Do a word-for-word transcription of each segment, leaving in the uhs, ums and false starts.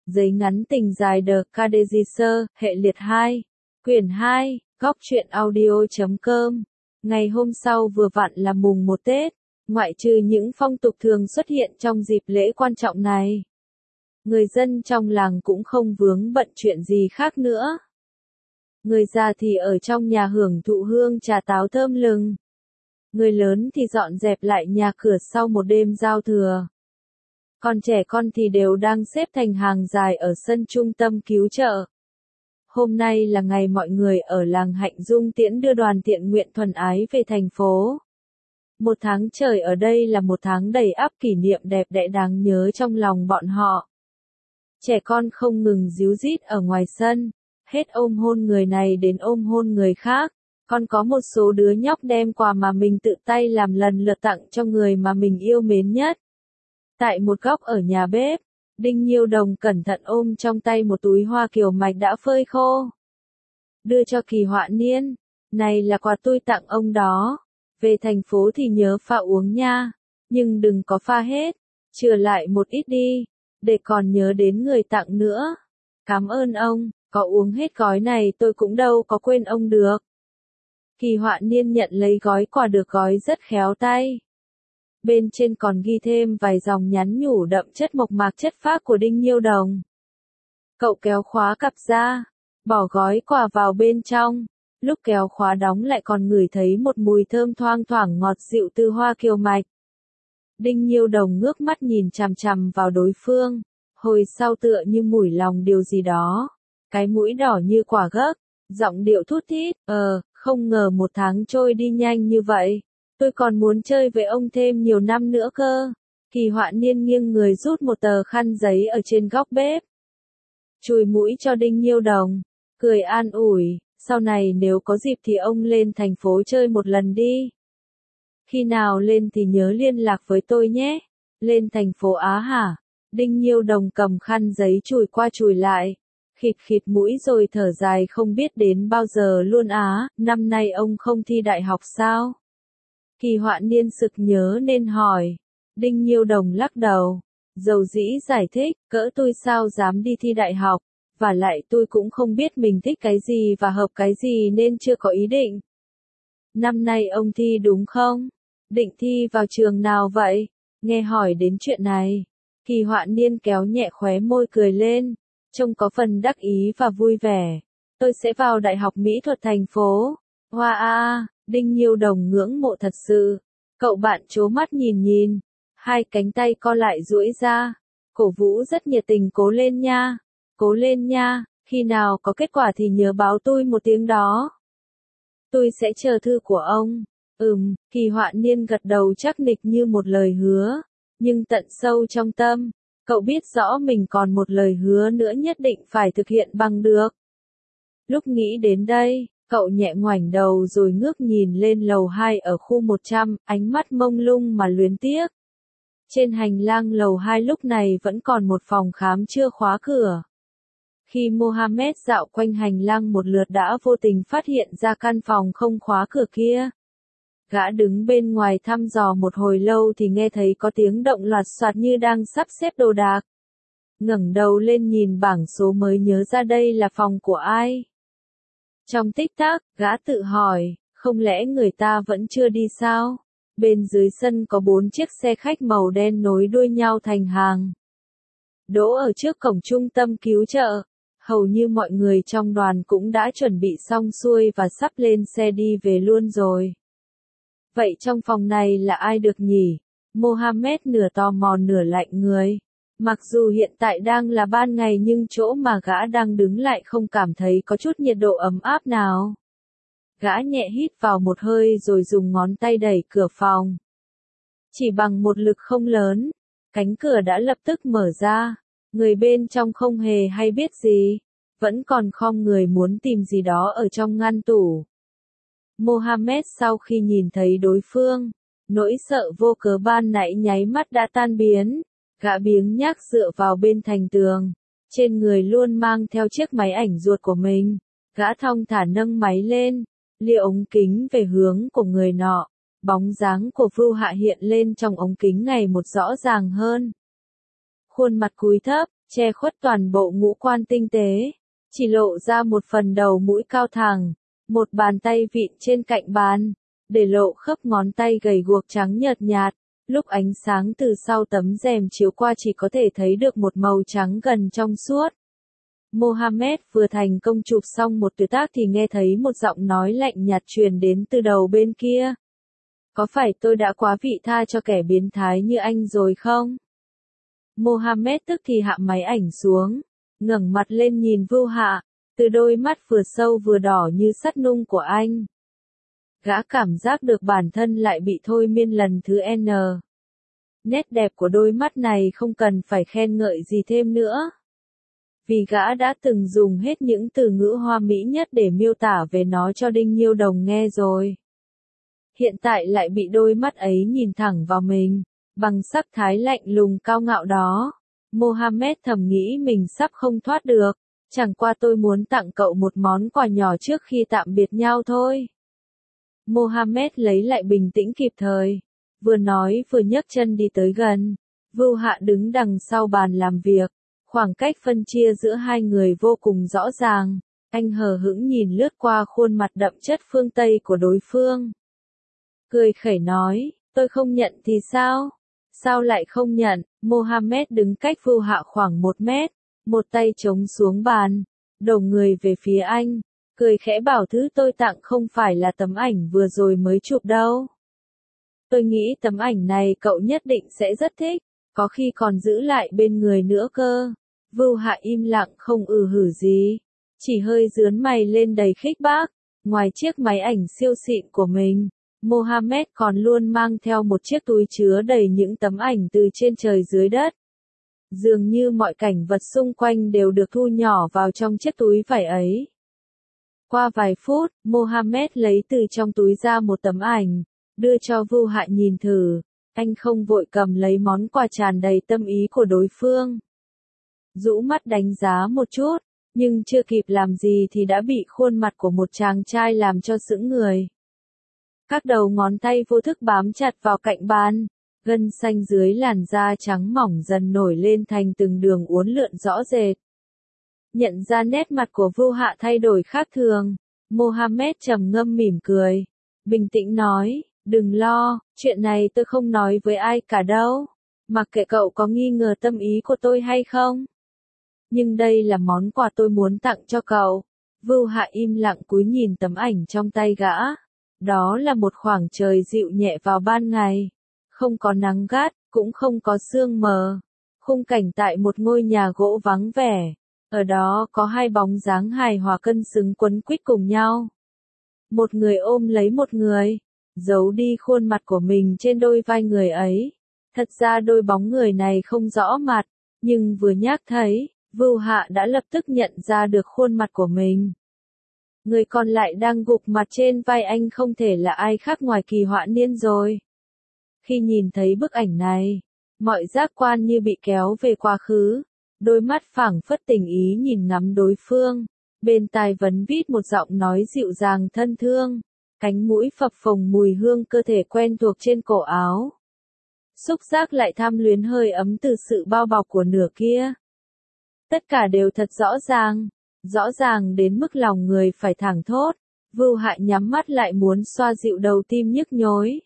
Giấy ngắn tình dài The Cadegisser, hệ liệt hai, quyển hai, góc truyện audio chấm com. Ngày hôm sau vừa vặn là mùng một Tết, ngoại trừ những phong tục thường xuất hiện trong dịp lễ quan trọng này. Người dân trong làng cũng không vướng bận chuyện gì khác nữa. Người già thì ở trong nhà hưởng thụ hương trà táo thơm lừng. Người lớn thì dọn dẹp lại nhà cửa sau một đêm giao thừa. Còn trẻ con thì đều đang xếp thành hàng dài ở sân trung tâm cứu trợ. Hôm nay là ngày mọi người ở làng Hạnh Dung tiễn đưa đoàn thiện nguyện thuần ái về thành phố. Một tháng trời ở đây là một tháng đầy ắp kỷ niệm đẹp đẽ đáng nhớ trong lòng bọn họ. Trẻ con không ngừng díu dít ở ngoài sân, hết ôm hôn người này đến ôm hôn người khác. Còn có một số đứa nhóc đem quà mà mình tự tay làm lần lượt tặng cho người mà mình yêu mến nhất. Tại một góc ở nhà bếp, Đinh Nhiêu Đồng cẩn thận ôm trong tay một túi hoa kiều mạch đã phơi khô. Đưa cho Kỳ Họa Niên, này là quà tôi tặng ông đó, về thành phố thì nhớ pha uống nha, nhưng đừng có pha hết, chừa lại một ít đi, để còn nhớ đến người tặng nữa. Cảm ơn ông, có uống hết gói này tôi cũng đâu có quên ông được. Kỳ Họa Niên nhận lấy gói quà được gói rất khéo tay. Bên trên còn ghi thêm vài dòng nhắn nhủ đậm chất mộc mạc chất phác của Đinh Nhiêu Đồng. Cậu kéo khóa cặp ra, bỏ gói quà vào bên trong, lúc kéo khóa đóng lại còn ngửi thấy một mùi thơm thoang thoảng ngọt dịu từ hoa kiều mạch. Đinh Nhiêu Đồng ngước mắt nhìn chằm chằm vào đối phương, hồi sau tựa như mủi lòng điều gì đó, cái mũi đỏ như quả gấc, giọng điệu thút thít, ờ, không ngờ một tháng trôi đi nhanh như vậy. Tôi còn muốn chơi với ông thêm nhiều năm nữa cơ. Kỳ Họa Niên nghiêng người rút một tờ khăn giấy ở trên góc bếp. Chùi mũi cho Đinh Nhiêu Đồng, cười an ủi, sau này nếu có dịp thì ông lên thành phố chơi một lần đi. Khi nào lên thì nhớ liên lạc với tôi nhé. Lên thành phố Á hả? Đinh Nhiêu Đồng cầm khăn giấy chùi qua chùi lại, khịt khịt mũi rồi thở dài không biết đến bao giờ luôn á, năm nay ông không thi đại học sao? Kỳ Họa Niên sực nhớ nên hỏi. Đinh Nhiêu Đồng lắc đầu, dầu dĩ giải thích, cỡ tôi sao dám đi thi đại học, và lại tôi cũng không biết mình thích cái gì và hợp cái gì nên chưa có ý định. Năm nay ông thi đúng không? Định thi vào trường nào vậy? Nghe hỏi đến chuyện này, Kỳ Họa Niên kéo nhẹ khóe môi cười lên, trông có phần đắc ý và vui vẻ. Tôi sẽ vào Đại học Mỹ thuật thành phố. Hoa a, Đinh Nhiêu Đồng ngưỡng mộ thật sự. Cậu bạn trố mắt nhìn nhìn, hai cánh tay co lại duỗi ra, cổ vũ rất nhiệt tình, cố lên nha, cố lên nha, khi nào có kết quả thì nhớ báo tôi một tiếng đó. Tôi sẽ chờ thư của ông. Ừm, Kỳ Họa Niên gật đầu chắc nịch như một lời hứa, nhưng tận sâu trong tâm, cậu biết rõ mình còn một lời hứa nữa nhất định phải thực hiện bằng được. Lúc nghĩ đến đây, cậu nhẹ ngoảnh đầu rồi ngước nhìn lên lầu hai ở khu một trăm, ánh mắt mông lung mà luyến tiếc. Trên hành lang lầu hai lúc này vẫn còn một phòng khám chưa khóa cửa. Khi Mohammed dạo quanh hành lang một lượt đã vô tình phát hiện ra căn phòng không khóa cửa kia. Gã đứng bên ngoài thăm dò một hồi lâu thì nghe thấy có tiếng động loạt soạt như đang sắp xếp đồ đạc. Ngẩng đầu lên nhìn bảng số mới nhớ ra đây là phòng của ai. Trong tích tắc, gã tự hỏi, không lẽ người ta vẫn chưa đi sao? Bên dưới sân có bốn chiếc xe khách màu đen nối đuôi nhau thành hàng. Đỗ ở trước cổng trung tâm cứu trợ, hầu như mọi người trong đoàn cũng đã chuẩn bị xong xuôi và sắp lên xe đi về luôn rồi. Vậy trong phòng này là ai được nhỉ? Mohammed nửa tò mò nửa lạnh người. Mặc dù hiện tại đang là ban ngày nhưng chỗ mà gã đang đứng lại không cảm thấy có chút nhiệt độ ấm áp nào. Gã nhẹ hít vào một hơi rồi dùng ngón tay đẩy cửa phòng. Chỉ bằng một lực không lớn, cánh cửa đã lập tức mở ra. Người bên trong không hề hay biết gì, vẫn còn khom người muốn tìm gì đó ở trong ngăn tủ. Mohammed sau khi nhìn thấy đối phương, nỗi sợ vô cớ ban nãy nháy mắt đã tan biến. Gã biếng nhác dựa vào bên thành tường, trên người luôn mang theo chiếc máy ảnh ruột của mình. Gã thong thả nâng máy lên, lia ống kính về hướng của người nọ. Bóng dáng của Vưu Hạ hiện lên trong ống kính ngày một rõ ràng hơn. Khuôn mặt cúi thấp, che khuất toàn bộ ngũ quan tinh tế, chỉ lộ ra một phần đầu mũi cao thẳng, một bàn tay vịn trên cạnh bàn, để lộ khớp ngón tay gầy guộc trắng nhợt nhạt, lúc ánh sáng từ sau tấm rèm chiếu qua chỉ có thể thấy được một màu trắng gần trong suốt. Mohammed vừa thành công chụp xong một tuyệt tác thì nghe thấy một giọng nói lạnh nhạt truyền đến từ đầu bên kia. Có phải tôi đã quá vị tha cho kẻ biến thái như anh rồi không? Mohammed tức thì hạ máy ảnh xuống, ngẩng mặt lên nhìn Vưu Hạ, từ đôi mắt vừa sâu vừa đỏ như sắt nung của anh. Gã cảm giác được bản thân lại bị thôi miên lần thứ N. Nét đẹp của đôi mắt này không cần phải khen ngợi gì thêm nữa. Vì gã đã từng dùng hết những từ ngữ hoa mỹ nhất để miêu tả về nó cho Đinh Nhiêu Đồng nghe rồi. Hiện tại lại bị đôi mắt ấy nhìn thẳng vào mình, bằng sắc thái lạnh lùng cao ngạo đó. Mohammed thầm nghĩ mình sắp không thoát được, chẳng qua tôi muốn tặng cậu một món quà nhỏ trước khi tạm biệt nhau thôi. Mohammed lấy lại bình tĩnh kịp thời, vừa nói vừa nhấc chân đi tới gần. Vưu Hạ đứng đằng sau bàn làm việc, khoảng cách phân chia giữa hai người vô cùng rõ ràng. Anh hờ hững nhìn lướt qua khuôn mặt đậm chất phương Tây của đối phương. Cười khẩy nói, tôi không nhận thì sao? Sao lại không nhận? Mohammed đứng cách Vưu Hạ khoảng một mét, một tay chống xuống bàn, đầu người về phía anh, cười khẽ bảo thứ tôi tặng không phải là tấm ảnh vừa rồi mới chụp đâu. Tôi nghĩ tấm ảnh này cậu nhất định sẽ rất thích, có khi còn giữ lại bên người nữa cơ. Vưu Hạ im lặng không ừ hử gì, chỉ hơi rướn mày lên đầy khích bác. Ngoài chiếc máy ảnh siêu xịn của mình, Mohammed còn luôn mang theo một chiếc túi chứa đầy những tấm ảnh từ trên trời dưới đất. Dường như mọi cảnh vật xung quanh đều được thu nhỏ vào trong chiếc túi vải ấy. Qua vài phút, Mohammed lấy từ trong túi ra một tấm ảnh, đưa cho Vưu Hạ nhìn thử. Anh không vội cầm lấy món quà tràn đầy tâm ý của đối phương. Rũ mắt đánh giá một chút, nhưng chưa kịp làm gì thì đã bị khuôn mặt của một chàng trai làm cho sững người. Các đầu ngón tay vô thức bám chặt vào cạnh bàn, gân xanh dưới làn da trắng mỏng dần nổi lên thành từng đường uốn lượn rõ rệt. Nhận ra nét mặt của Vưu Hạ thay đổi khác thường, Mohammed trầm ngâm mỉm cười, bình tĩnh nói, đừng lo, chuyện này tôi không nói với ai cả đâu, mặc kệ cậu có nghi ngờ tâm ý của tôi hay không. Nhưng đây là món quà tôi muốn tặng cho cậu. Vưu Hạ im lặng cúi nhìn tấm ảnh trong tay gã. Đó là một khoảng trời dịu nhẹ vào ban ngày. Không có nắng gắt, cũng không có sương mờ. Khung cảnh tại một ngôi nhà gỗ vắng vẻ. Ở đó có hai bóng dáng hài hòa cân xứng quấn quýt cùng nhau. Một người ôm lấy một người, giấu đi khuôn mặt của mình trên đôi vai người ấy. Thật ra đôi bóng người này không rõ mặt, nhưng vừa nhắc thấy, Vưu Hạ đã lập tức nhận ra được khuôn mặt của mình. Người còn lại đang gục mặt trên vai anh không thể là ai khác ngoài Kỳ Họa Niên rồi. Khi nhìn thấy bức ảnh này, mọi giác quan như bị kéo về quá khứ, đôi mắt phảng phất tình ý nhìn ngắm đối phương, bên tai vấn vít một giọng nói dịu dàng thân thương, cánh mũi phập phồng mùi hương cơ thể quen thuộc trên cổ áo. Xúc giác lại tham luyến hơi ấm từ sự bao bọc của nửa kia. Tất cả đều thật rõ ràng, rõ ràng đến mức lòng người phải thẳng thốt. Vưu Hạ nhắm mắt lại muốn xoa dịu đầu tim nhức nhối.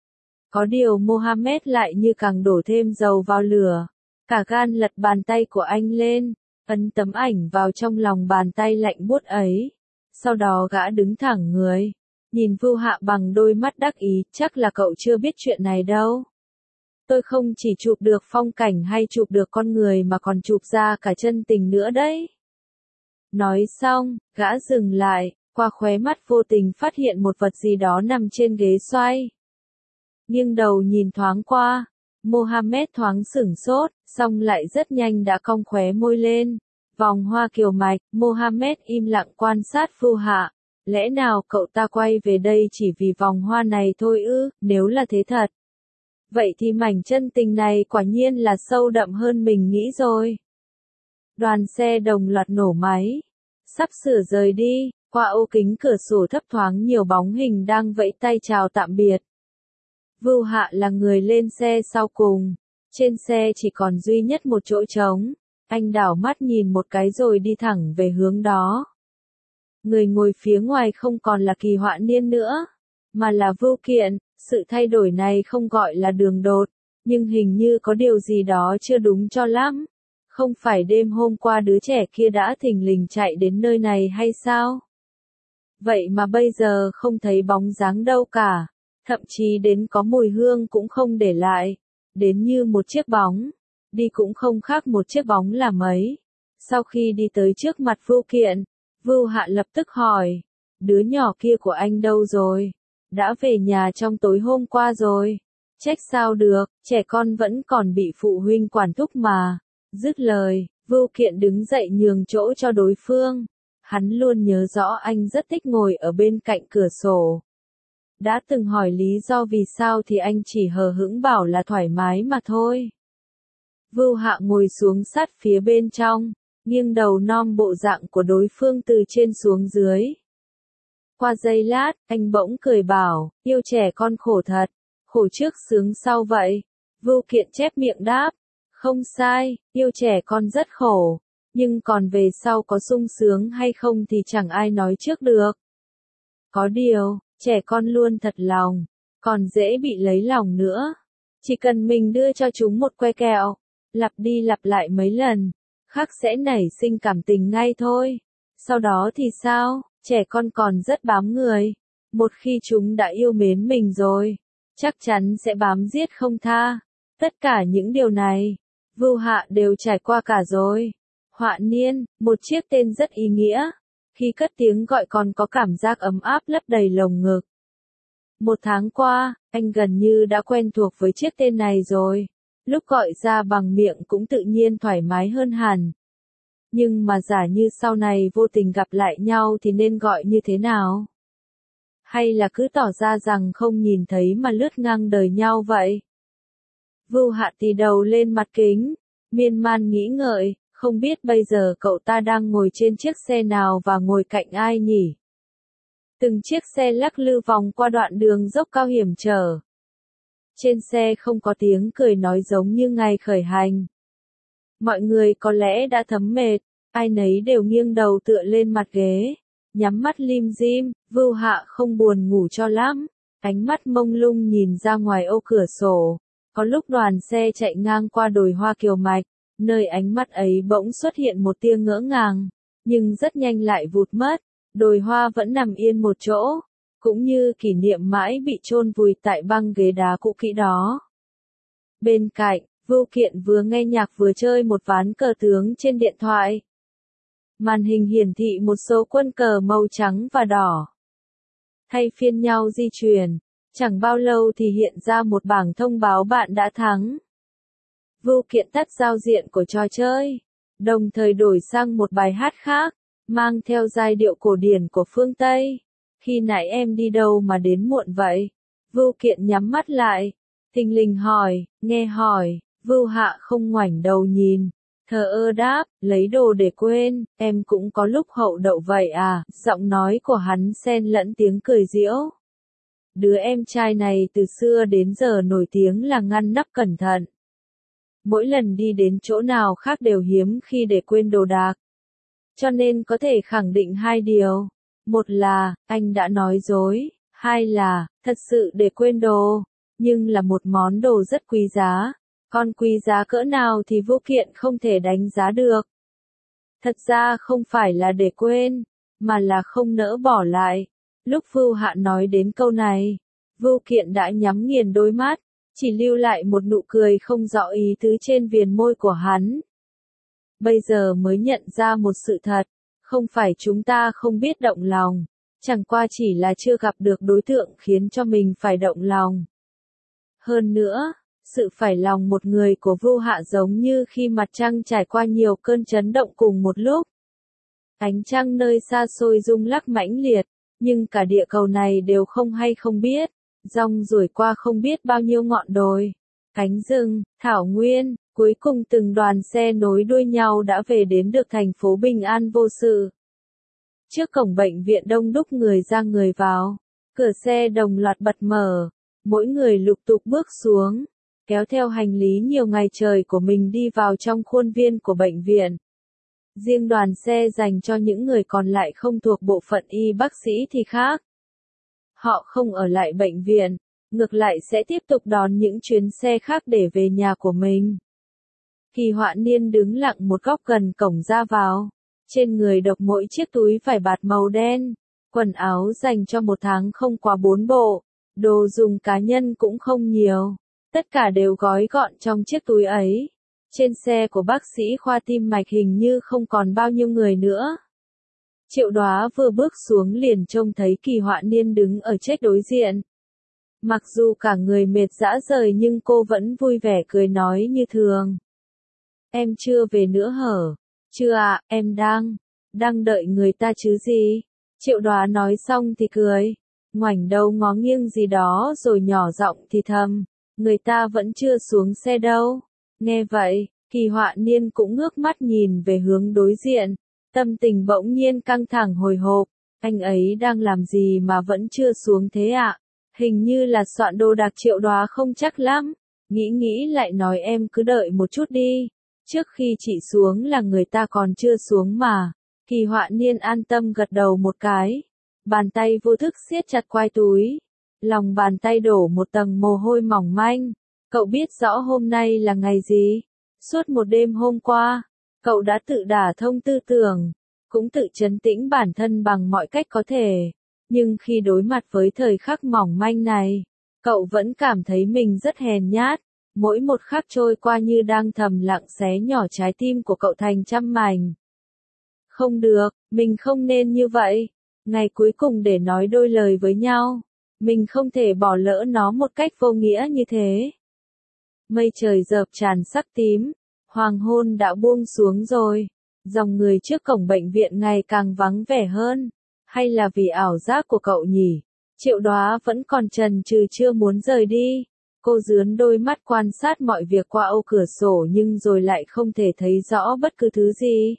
Có điều Mohammed lại như càng đổ thêm dầu vào lửa. Cả gan lật bàn tay của anh lên, ấn tấm ảnh vào trong lòng bàn tay lạnh buốt ấy. Sau đó gã đứng thẳng người, nhìn Vưu Hạ bằng đôi mắt đắc ý, chắc là cậu chưa biết chuyện này đâu. Tôi không chỉ chụp được phong cảnh hay chụp được con người mà còn chụp ra cả chân tình nữa đấy. Nói xong, gã dừng lại, qua khóe mắt vô tình phát hiện một vật gì đó nằm trên ghế xoay. Nghiêng đầu nhìn thoáng qua, Mohammed thoáng sửng sốt, xong lại rất nhanh đã cong khóe môi lên. Vòng hoa kiều mạch, Mohammed im lặng quan sát Vưu Hạ. Lẽ nào cậu ta quay về đây chỉ vì vòng hoa này thôi ư? Nếu là thế thật, vậy thì mảnh chân tình này quả nhiên là sâu đậm hơn mình nghĩ rồi. Đoàn xe đồng loạt nổ máy, sắp sửa rời đi, qua ô kính cửa sổ thấp thoáng nhiều bóng hình đang vẫy tay chào tạm biệt. Vưu Hạ là người lên xe sau cùng, trên xe chỉ còn duy nhất một chỗ trống, Anh đảo mắt nhìn một cái rồi đi thẳng về hướng đó. Người ngồi phía ngoài không còn là Kỳ Họa Niên nữa, mà là Vưu Kiện. Sự thay đổi này không gọi là đường đột, nhưng hình như có điều gì đó chưa đúng cho lắm. Không phải đêm hôm qua đứa trẻ kia đã thình lình chạy đến nơi này hay sao? Vậy mà bây giờ không thấy bóng dáng đâu cả, thậm chí đến có mùi hương cũng không để lại, đến như một chiếc bóng, đi cũng không khác một chiếc bóng là mấy. Sau khi đi tới trước mặt Vưu Kiện, Vưu Hạ lập tức hỏi, đứa nhỏ kia của anh đâu rồi? Đã về nhà trong tối hôm qua rồi. Trách sao được, trẻ con vẫn còn bị phụ huynh quản thúc mà. Dứt lời, Vưu Kiện đứng dậy nhường chỗ cho đối phương. Hắn luôn nhớ rõ anh rất thích ngồi ở bên cạnh cửa sổ. Đã từng hỏi lý do vì sao thì anh chỉ hờ hững bảo là thoải mái mà thôi. Vưu Hạ ngồi xuống sát phía bên trong, nghiêng đầu nom bộ dạng của đối phương từ trên xuống dưới. Qua giây lát, anh bỗng cười bảo, yêu trẻ con khổ thật, khổ trước sướng sau vậy. Vưu Kiện chép miệng đáp, không sai, yêu trẻ con rất khổ, nhưng còn về sau có sung sướng hay không thì chẳng ai nói trước được. Có điều, trẻ con luôn thật lòng, còn dễ bị lấy lòng nữa. Chỉ cần mình đưa cho chúng một que kẹo, lặp đi lặp lại mấy lần, khắc sẽ nảy sinh cảm tình ngay thôi. Sau đó thì sao? Trẻ con còn rất bám người. Một khi chúng đã yêu mến mình rồi, chắc chắn sẽ bám giết không tha. Tất cả những điều này, Vưu Hạ đều trải qua cả rồi. Họa Niên, một chiếc tên rất ý nghĩa. Khi cất tiếng gọi còn có cảm giác ấm áp lấp đầy lồng ngực. Một tháng qua, anh gần như đã quen thuộc với chiếc tên này rồi. Lúc gọi ra bằng miệng cũng tự nhiên thoải mái hơn hẳn. Nhưng mà giả như sau này vô tình gặp lại nhau thì nên gọi như thế nào? Hay là cứ tỏ ra rằng không nhìn thấy mà lướt ngang đời nhau vậy? Vưu Hạ tì đầu lên mặt kính, miên man nghĩ ngợi, không biết bây giờ cậu ta đang ngồi trên chiếc xe nào và ngồi cạnh ai nhỉ? Từng chiếc xe lắc lư vòng qua đoạn đường dốc cao hiểm trở. Trên xe không có tiếng cười nói giống như ngày khởi hành. Mọi người có lẽ đã thấm mệt, ai nấy đều nghiêng đầu tựa lên mặt ghế, nhắm mắt lim dim. Vưu Hạ không buồn ngủ cho lắm, ánh mắt mông lung nhìn ra ngoài ô cửa sổ. Có lúc đoàn xe chạy ngang qua đồi hoa kiều mạch, nơi ánh mắt ấy bỗng xuất hiện một tia ngỡ ngàng, nhưng rất nhanh lại vụt mất. Đồi hoa vẫn nằm yên một chỗ, cũng như kỷ niệm mãi bị chôn vùi tại băng ghế đá cũ kỹ đó. Bên cạnh, Vưu Kiện vừa nghe nhạc vừa chơi một ván cờ tướng trên điện thoại. Màn hình hiển thị một số quân cờ màu trắng và đỏ. Thay phiên nhau di chuyển, chẳng bao lâu thì hiện ra một bảng thông báo bạn đã thắng. Vưu Kiện tắt giao diện của trò chơi, đồng thời đổi sang một bài hát khác, mang theo giai điệu cổ điển của phương Tây. Khi nãy em đi đâu mà đến muộn vậy? Vưu Kiện nhắm mắt lại, thình lình hỏi, nghe hỏi. Vưu Hạ không ngoảnh đầu nhìn, thờ ơ đáp, lấy đồ để quên, em cũng có lúc hậu đậu vậy à? Giọng nói của hắn xen lẫn tiếng cười giễu. Đứa em trai này từ xưa đến giờ nổi tiếng là ngăn nắp cẩn thận. Mỗi lần đi đến chỗ nào khác đều hiếm khi để quên đồ đạc. Cho nên có thể khẳng định hai điều. Một là, anh đã nói dối. Hai là, thật sự để quên đồ. Nhưng là một món đồ rất quý giá. Còn quý giá cỡ nào thì Vưu Kiện không thể đánh giá được. Thật ra không phải là để quên, mà là không nỡ bỏ lại. Lúc Vưu Hạ nói đến câu này, Vưu Kiện đã nhắm nghiền đôi mắt, chỉ lưu lại một nụ cười không rõ ý tứ trên viền môi của hắn. Bây giờ mới nhận ra một sự thật, không phải chúng ta không biết động lòng, chẳng qua chỉ là chưa gặp được đối tượng khiến cho mình phải động lòng. Hơn nữa, sự phải lòng một người của Vưu Hạ giống như khi mặt trăng trải qua nhiều cơn chấn động cùng một lúc. Ánh trăng nơi xa xôi rung lắc mãnh liệt, nhưng cả địa cầu này đều không hay không biết, dòng ruổi qua không biết bao nhiêu ngọn đồi, cánh rừng, thảo nguyên, cuối cùng từng đoàn xe nối đuôi nhau đã về đến được thành phố bình an vô sự. Trước cổng bệnh viện đông đúc người ra người vào, cửa xe đồng loạt bật mở, mỗi người lục tục bước xuống. kéo theo hành lý nhiều ngày trời của mình đi vào trong khuôn viên của bệnh viện. Riêng đoàn xe dành cho những người còn lại không thuộc bộ phận y bác sĩ thì khác. Họ không ở lại bệnh viện, ngược lại sẽ tiếp tục đón những chuyến xe khác để về nhà của mình. Kỳ Họa Niên đứng lặng một góc gần cổng ra vào. Trên người độc mỗi chiếc túi vải bạt màu đen. Quần áo dành cho một tháng không quá bốn bộ. Đồ dùng cá nhân cũng không nhiều. Tất cả đều gói gọn trong chiếc túi ấy. Trên xe của bác sĩ khoa tim mạch hình như không còn bao nhiêu người nữa. Triệu Đóa vừa bước xuống liền trông thấy Kỳ Họa Niên đứng ở chiếc đối diện. Mặc dù cả người mệt rã rời nhưng cô vẫn vui vẻ cười nói như thường. Em chưa về nữa hở? Chưa ạ, em đang, đang đợi người ta chứ gì? Triệu Đóa nói xong thì cười, ngoảnh đầu ngó nghiêng gì đó rồi nhỏ giọng thì thầm, người ta vẫn chưa xuống xe đâu. Nghe vậy, Kỳ Họa Niên cũng ngước mắt nhìn về hướng đối diện, tâm tình bỗng nhiên căng thẳng hồi hộp, anh ấy đang làm gì mà vẫn chưa xuống thế ạ? Hình như là soạn đồ đạc. Triệu Đóa không chắc lắm, nghĩ nghĩ lại nói em cứ đợi một chút đi, trước khi chị xuống là người ta còn chưa xuống mà. Kỳ Họa Niên an tâm gật đầu một cái, bàn tay vô thức siết chặt quai túi, lòng bàn tay đổ một tầng mồ hôi mỏng manh. Cậu biết rõ hôm nay là ngày gì? Suốt một đêm hôm qua, cậu đã tự đả thông tư tưởng, cũng tự trấn tĩnh bản thân bằng mọi cách có thể. Nhưng khi đối mặt với thời khắc mỏng manh này, cậu vẫn cảm thấy mình rất hèn nhát. Mỗi một khắc trôi qua như đang thầm lặng xé nhỏ trái tim của cậu thành trăm mảnh. Không được, mình không nên như vậy. Ngày cuối cùng để nói đôi lời với nhau. Mình không thể bỏ lỡ nó một cách vô nghĩa như thế. Mây trời dợp tràn sắc tím. Hoàng hôn đã buông xuống rồi. Dòng người trước cổng bệnh viện ngày càng vắng vẻ hơn. Hay là vì ảo giác của cậu nhỉ? Triệu Đóa vẫn còn chần chừ chưa muốn rời đi. Cô dướn đôi mắt quan sát mọi việc qua ô cửa sổ nhưng rồi lại không thể thấy rõ bất cứ thứ gì.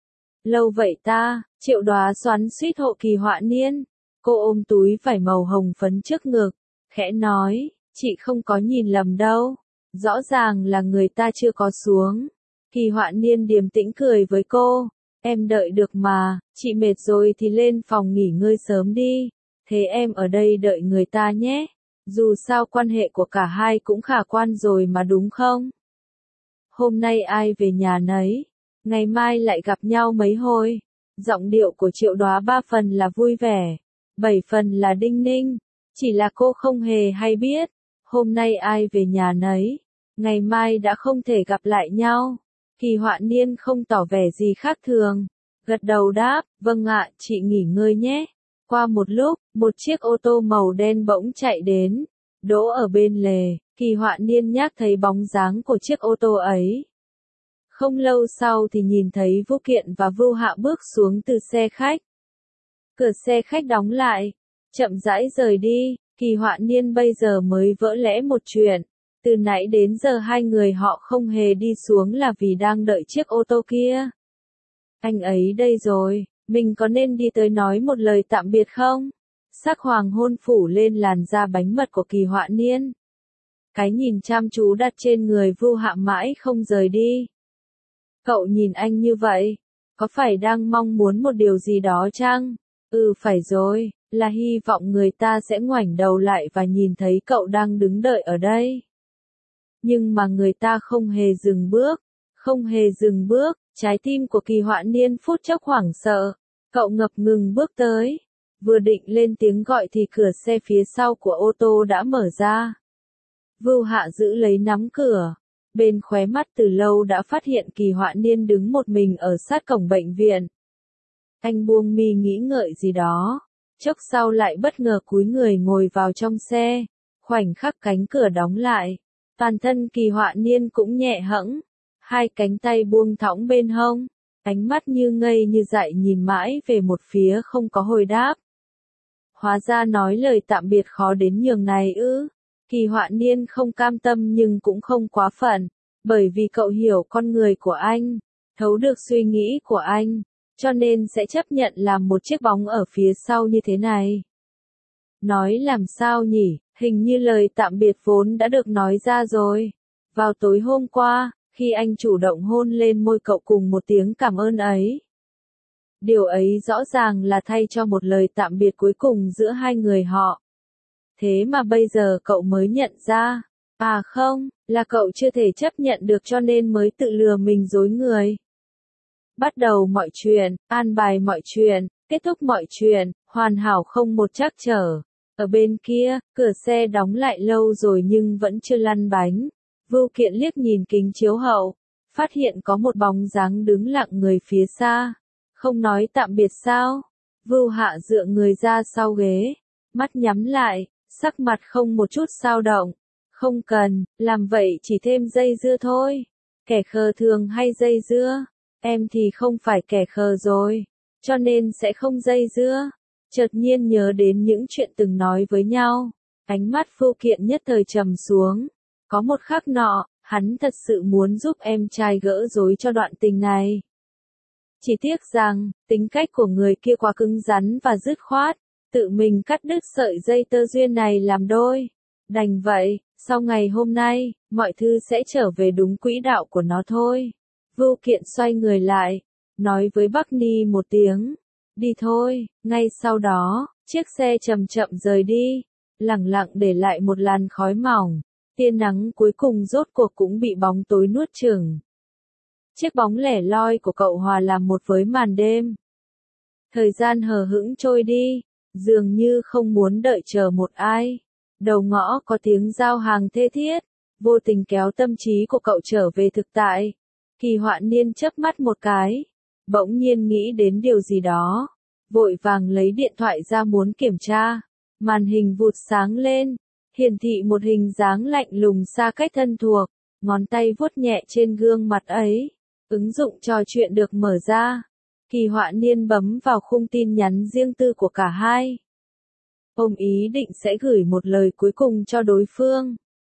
Lâu vậy ta, Triệu Đóa xoắn xuýt hộ Kỳ Họa Niên. Cô ôm túi vải màu hồng phấn trước ngực, khẽ nói, chị không có nhìn lầm đâu. Rõ ràng là người ta chưa có xuống. Kỳ Họa Niên điềm tĩnh cười với cô, em đợi được mà, chị mệt rồi thì lên phòng nghỉ ngơi sớm đi. Thế em ở đây đợi người ta nhé. Dù sao quan hệ của cả hai cũng khả quan rồi mà đúng không? Hôm nay ai về nhà nấy, ngày mai lại gặp nhau mấy hồi. Giọng điệu của Triệu Đóa ba phần là vui vẻ, bảy phần là đinh ninh. Chỉ là cô không hề hay biết, hôm nay ai về nhà nấy, ngày mai đã không thể gặp lại nhau. Kỳ Họa Niên không tỏ vẻ gì khác thường, gật đầu đáp, vâng ạ, chị nghỉ ngơi nhé. Qua một lúc, một chiếc ô tô màu đen bỗng chạy đến, đỗ ở bên lề. Kỳ Họa Niên nhác thấy bóng dáng của chiếc ô tô ấy. Không lâu sau thì nhìn thấy Vu Kiện và Vu Hạ bước xuống từ xe khách. Cửa xe khách đóng lại, chậm rãi rời đi. Kỳ Họa Niên bây giờ mới vỡ lẽ một chuyện. Từ nãy đến giờ hai người họ không hề đi xuống là vì đang đợi chiếc ô tô kia. Anh ấy đây rồi, mình có nên đi tới nói một lời tạm biệt không? Sắc hoàng hôn phủ lên làn da bánh mật của Kỳ Họa Niên. Cái nhìn chăm chú đặt trên người Vu Hạ mãi không rời đi. Cậu nhìn anh như vậy, có phải đang mong muốn một điều gì đó chăng? Ừ phải rồi, là hy vọng người ta sẽ ngoảnh đầu lại và nhìn thấy cậu đang đứng đợi ở đây. Nhưng mà người ta không hề dừng bước, không hề dừng bước, trái tim của Kỳ Họa Niên phút chốc hoảng sợ. Cậu ngập ngừng bước tới, vừa định lên tiếng gọi thì cửa xe phía sau của ô tô đã mở ra. Vu Hạ giữ lấy nắm cửa, bên khóe mắt từ lâu đã phát hiện Kỳ Họa Niên đứng một mình ở sát cổng bệnh viện. Anh buông mi nghĩ ngợi gì đó, chốc sau lại bất ngờ cúi người ngồi vào trong xe, khoảnh khắc cánh cửa đóng lại, toàn thân Kỳ Họa Niên cũng nhẹ hẫng, hai cánh tay buông thõng bên hông, ánh mắt như ngây như dại nhìn mãi về một phía không có hồi đáp. Hóa ra nói lời tạm biệt khó đến nhường này ư? Kỳ Họa Niên không cam tâm nhưng cũng không quá phận, bởi vì cậu hiểu con người của anh, thấu được suy nghĩ của anh, cho nên sẽ chấp nhận làm một chiếc bóng ở phía sau như thế này. Nói làm sao nhỉ, hình như lời tạm biệt vốn đã được nói ra rồi. Vào tối hôm qua, khi anh chủ động hôn lên môi cậu cùng một tiếng cảm ơn ấy. Điều ấy rõ ràng là thay cho một lời tạm biệt cuối cùng giữa hai người họ. Thế mà bây giờ cậu mới nhận ra. À không, là cậu chưa thể chấp nhận được cho nên mới tự lừa mình dối người. Bắt đầu mọi chuyện, an bài mọi chuyện, kết thúc mọi chuyện, hoàn hảo không một trắc trở. Ở bên kia, cửa xe đóng lại lâu rồi nhưng vẫn chưa lăn bánh. Vưu Kiện liếc nhìn kính chiếu hậu, phát hiện có một bóng dáng đứng lặng người phía xa. Không nói tạm biệt sao? Vưu Hạ dựa người ra sau ghế, mắt nhắm lại, sắc mặt không một chút dao động. Không cần, làm vậy chỉ thêm dây dưa thôi. Kẻ khờ thường hay dây dưa, em thì không phải kẻ khờ rồi, cho nên sẽ không dây dưa. Chợt nhiên nhớ đến những chuyện từng nói với nhau, ánh mắt Vưu Kiện nhất thời trầm xuống. Có một khắc nọ, hắn thật sự muốn giúp em trai gỡ rối cho đoạn tình này. Chỉ tiếc rằng, tính cách của người kia quá cứng rắn và dứt khoát, tự mình cắt đứt sợi dây tơ duyên này làm đôi. Đành vậy, sau ngày hôm nay, mọi thứ sẽ trở về đúng quỹ đạo của nó thôi. Vưu Kiện xoay người lại, nói với Bắc Ni một tiếng, đi thôi. Ngay sau đó, chiếc xe chậm chậm rời đi, lẳng lặng để lại một làn khói mỏng. Tia nắng cuối cùng rốt cuộc cũng bị bóng tối nuốt chửng. Chiếc bóng lẻ loi của cậu hòa làm một với màn đêm. Thời gian hờ hững trôi đi, dường như không muốn đợi chờ một ai. Đầu ngõ có tiếng giao hàng thê thiết, vô tình kéo tâm trí của cậu trở về thực tại. Kỳ Hoạn Niên chớp mắt một cái, bỗng nhiên nghĩ đến điều gì đó, vội vàng lấy điện thoại ra muốn kiểm tra. Màn hình vụt sáng lên, hiển thị một hình dáng lạnh lùng xa cách thân thuộc, ngón tay vuốt nhẹ trên gương mặt ấy. Ứng dụng trò chuyện được mở ra. Kỳ Hoạn Niên bấm vào khung tin nhắn riêng tư của cả hai. Ông ý định sẽ gửi một lời cuối cùng cho đối phương.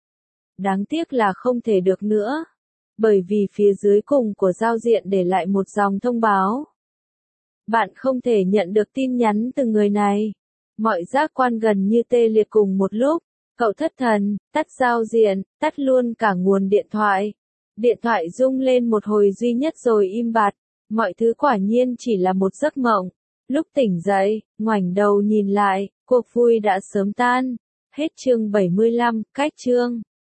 Đáng tiếc là không thể được nữa, bởi vì phía dưới cùng của giao diện để lại một dòng thông báo. Bạn không thể nhận được tin nhắn từ người này. Mọi giác quan gần như tê liệt cùng một lúc. Cậu thất thần, tắt giao diện, tắt luôn cả nguồn điện thoại. Điện thoại rung lên một hồi duy nhất rồi im bặt. Mọi thứ quả nhiên chỉ là một giấc mộng. Lúc tỉnh dậy, ngoảnh đầu nhìn lại, cuộc vui đã sớm tan. Hết chương bảy mươi lăm, cách chương.